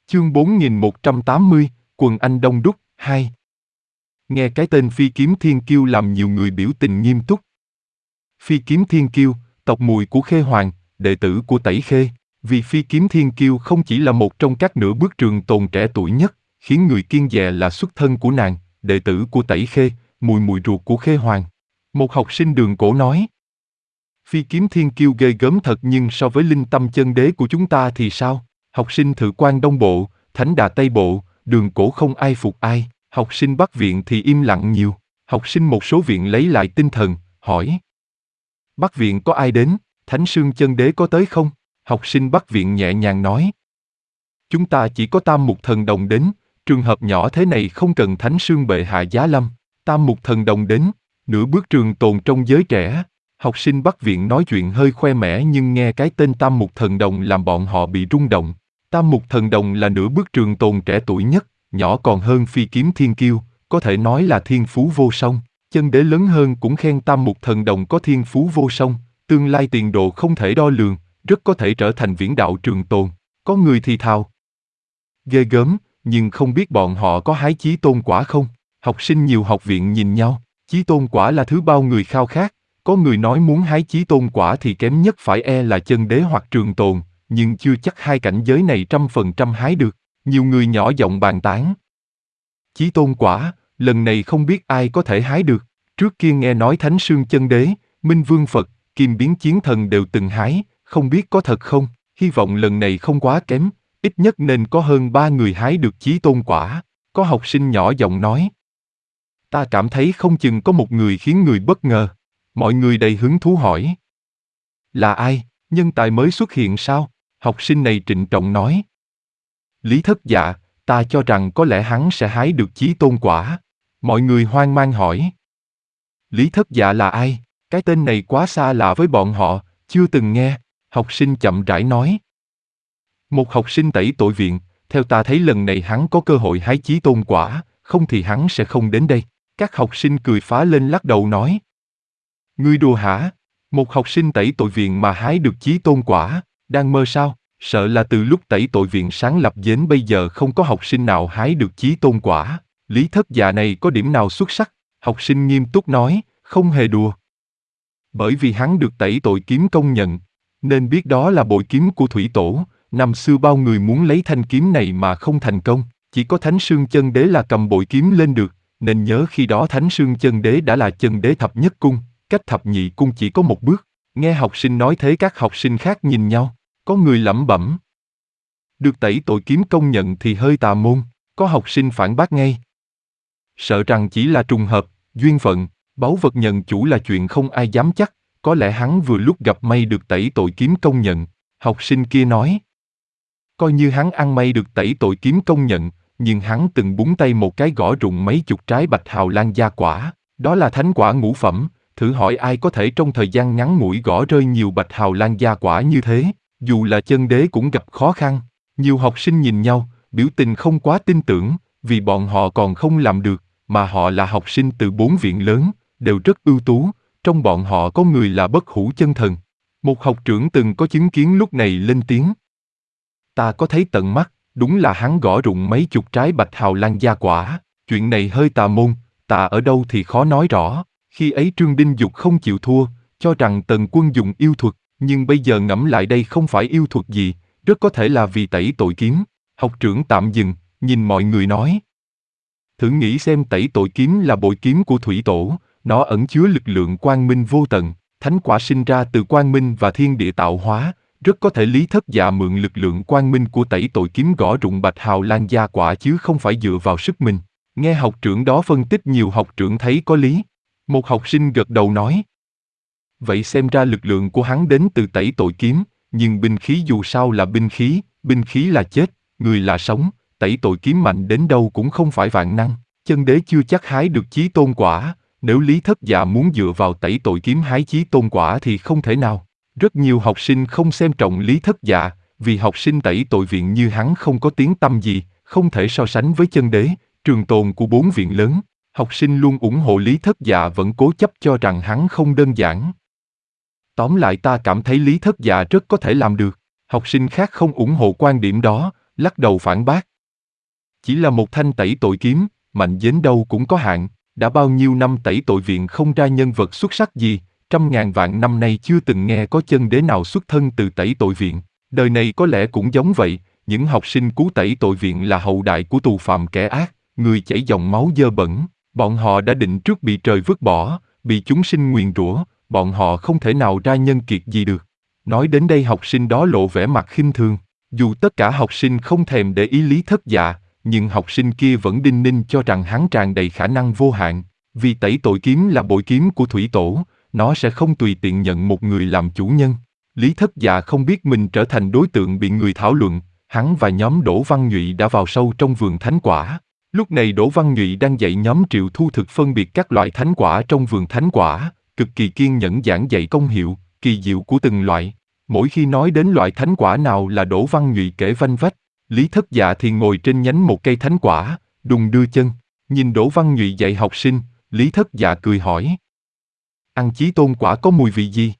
Chương 4180, quần anh đông đúc, 2. Nghe cái tên Phi Kiếm Thiên Kiêu làm nhiều người biểu tình nghiêm túc. Phi Kiếm Thiên Kiêu, tộc Mùi của Khê Hoàng, đệ tử của Tẩy Khê. Vì Phi Kiếm Thiên Kiêu không chỉ là một trong các nửa bước trường tồn trẻ tuổi nhất, khiến người kiêng dè là xuất thân của nàng, đệ tử của Tẩy Khê, mùi ruột của Khê Hoàng. Một học sinh đường cổ nói. Phi Kiếm Thiên Kiêu ghê gớm thật, nhưng so với linh tâm chân đế của chúng ta thì sao? Học sinh Thự Quan Đông Bộ, Thánh Đà Tây Bộ, đường cổ không ai phục ai. Học sinh Bắc Viện thì im lặng nhiều. Học sinh một số viện lấy lại tinh thần, hỏi. Bắc Viện có ai đến? Thánh Sương chân đế có tới không? Học sinh Bắc Viện nhẹ nhàng nói. Chúng ta chỉ có Tam Mục Thần Đồng đến, trường hợp nhỏ thế này không cần Thánh Sương bệ hạ giá lâm. Tam Mục Thần Đồng đến, nửa bước trường tồn trong giới trẻ. Học sinh Bắc Viện nói chuyện hơi khoe mẽ, nhưng nghe cái tên Tam Mục Thần Đồng làm bọn họ bị rung động. Tam Mục Thần Đồng là nửa bước trường tồn trẻ tuổi nhất, nhỏ còn hơn Phi Kiếm Thiên Kiêu, có thể nói là thiên phú vô song. Chân đế lớn hơn cũng khen Tam Mục Thần Đồng có thiên phú vô song, tương lai tiền đồ không thể đo lường, rất có thể trở thành viễn đạo trường tồn. Có người thì thào. Ghê gớm, nhưng không biết bọn họ có hái chí tôn quả không? Học sinh nhiều học viện nhìn nhau, chí tôn quả là thứ bao người khao khát. Có người nói muốn hái chí tôn quả thì kém nhất phải là chân đế hoặc trường tồn, nhưng chưa chắc hai cảnh giới này 100% hái được. Nhiều người nhỏ giọng bàn tán. Chí tôn quả, lần này không biết ai có thể hái được. Trước kia nghe nói Thánh Sương chân đế, Minh Vương Phật, Kim Biến Chiến Thần đều từng hái, không biết có thật không. Hy vọng lần này không quá kém, ít nhất nên có hơn 3 người hái được chí tôn quả. Có học sinh nhỏ giọng nói. Ta cảm thấy không chừng có một người khiến người bất ngờ. Mọi người đầy hứng thú hỏi. Là ai? Nhân tài mới xuất hiện sao? Học sinh này trịnh trọng nói. Lý Thất Dạ, ta cho rằng có lẽ hắn sẽ hái được chí tôn quả. Mọi người hoang mang hỏi. Lý Thất Dạ là ai? Cái tên này quá xa lạ với bọn họ, chưa từng nghe. Học sinh chậm rãi nói. Một học sinh Tẩy Tội Viện, theo ta thấy lần này hắn có cơ hội hái chí tôn quả, không thì hắn sẽ không đến đây. Các học sinh cười phá lên lắc đầu nói. Ngươi đùa hả? Một học sinh Tẩy Tội Viện mà hái được chí tôn quả, đang mơ sao? Sợ là từ lúc Tẩy Tội Viện sáng lập đến bây giờ không có học sinh nào hái được chí tôn quả. Lý Thất Dạ này có điểm nào xuất sắc? Học sinh nghiêm túc nói, không hề đùa. Bởi vì hắn được Tẩy Tội Kiếm công nhận, nên biết đó là bội kiếm của Thủy Tổ. Năm xưa bao người muốn lấy thanh kiếm này mà không thành công, chỉ có Thánh Sương chân đế là cầm bội kiếm lên được, nên nhớ khi đó Thánh Sương chân đế đã là chân đế thập nhất cung, cách thập nhị cung chỉ có một bước. Nghe học sinh nói thế các học sinh khác nhìn nhau, có người lẩm bẩm. Được Tẩy Tội Kiếm công nhận thì hơi tà môn, có học sinh phản bác ngay. Sợ rằng chỉ là trùng hợp, duyên phận, báu vật nhận chủ là chuyện không ai dám chắc, có lẽ hắn vừa lúc gặp may được Tẩy Tội Kiếm công nhận. Học sinh kia nói. Coi như hắn ăn may được Tẩy Tội Kiếm công nhận, nhưng hắn từng búng tay một cái gõ rụng mấy chục trái Bạch Hào Lan gia quả, đó là thánh quả ngũ phẩm, thử hỏi ai có thể trong thời gian ngắn ngủi gõ rơi nhiều Bạch Hào Lan gia quả như thế, dù là chân đế cũng gặp khó khăn. Nhiều học sinh nhìn nhau, biểu tình không quá tin tưởng, vì bọn họ còn không làm được, mà họ là học sinh từ 4 viện lớn, đều rất ưu tú, trong bọn họ có người là bất hủ chân thần. Một học trưởng từng có chứng kiến lúc này lên tiếng. Ta có thấy tận mắt, đúng là hắn gõ rụng mấy chục trái Bạch Hào Lan gia quả, chuyện này hơi tà môn, tà ở đâu thì khó nói rõ. Khi ấy Trương Đinh Dục không chịu thua, cho rằng Tần Quân dùng yêu thuật, nhưng bây giờ ngẫm lại đây không phải yêu thuật gì, rất có thể là vì Tẩy Tội Kiếm. Học trưởng tạm dừng, nhìn mọi người nói. Thử nghĩ xem Tẩy Tội Kiếm là bội kiếm của Thủy Tổ, nó ẩn chứa lực lượng quang minh vô tận, thánh quả sinh ra từ quang minh và thiên địa tạo hóa, rất có thể Lý Thất Dạ mượn lực lượng quang minh của Tẩy Tội Kiếm gõ rụng Bạch Hào Lan gia quả chứ không phải dựa vào sức mình. Nghe học trưởng đó phân tích nhiều học trưởng thấy có lý. Một học sinh gật đầu nói. Vậy xem ra lực lượng của hắn đến từ Tẩy Tội Kiếm, nhưng binh khí dù sao là binh khí là chết, người là sống, Tẩy Tội Kiếm mạnh đến đâu cũng không phải vạn năng, chân đế chưa chắc hái được chí tôn quả, nếu Lý Thất Dạ muốn dựa vào Tẩy Tội Kiếm hái chí tôn quả thì không thể nào. Rất nhiều học sinh không xem trọng Lý Thất Dạ, vì học sinh Tẩy Tội Viện như hắn không có tiếng tăm gì, không thể so sánh với chân đế, trường tồn của 4 viện lớn. Học sinh luôn ủng hộ Lý Thất Dạ vẫn cố chấp cho rằng hắn không đơn giản. Tóm lại ta cảm thấy Lý Thất Dạ rất có thể làm được. Học sinh khác không ủng hộ quan điểm đó, lắc đầu phản bác. Chỉ là một thanh tẩy tội kiếm, mạnh đến đâu cũng có hạn, đã bao nhiêu năm tẩy tội viện không ra nhân vật xuất sắc gì, trăm ngàn vạn năm nay chưa từng nghe có chân đế nào xuất thân từ tẩy tội viện. Đời này có lẽ cũng giống vậy, những học sinh cứu tẩy tội viện là hậu đại của tù phạm kẻ ác, người chảy dòng máu dơ bẩn, bọn họ đã định trước bị trời vứt bỏ, bị chúng sinh nguyền rủa, bọn họ không thể nào ra nhân kiệt gì được. Nói đến đây học sinh đó lộ vẻ mặt khinh thường, dù tất cả học sinh không thèm để ý Lý Thất Dạ, nhưng học sinh kia vẫn đinh ninh cho rằng hắn tràn đầy khả năng vô hạn, vì tẩy tội kiếm là bội kiếm của thủy tổ, nó sẽ không tùy tiện nhận một người làm chủ nhân. Lý Thất Dạ không biết mình trở thành đối tượng bị người thảo luận, hắn và nhóm Đỗ Văn Nhụy đã vào sâu trong vườn thánh quả. Lúc này Đỗ Văn Nhụy đang dạy nhóm Triệu Thu Thực phân biệt các loại thánh quả trong vườn thánh quả, cực kỳ kiên nhẫn giảng dạy công hiệu, kỳ diệu của từng loại. Mỗi khi nói đến loại thánh quả nào là Đỗ Văn Nhụy kể vanh vách, Lý Thất Dạ thì ngồi trên nhánh một cây thánh quả, đùng đưa chân, nhìn Đỗ Văn Nhụy dạy học sinh, Lý Thất Dạ cười hỏi. Ăn chí tôn quả có mùi vị gì?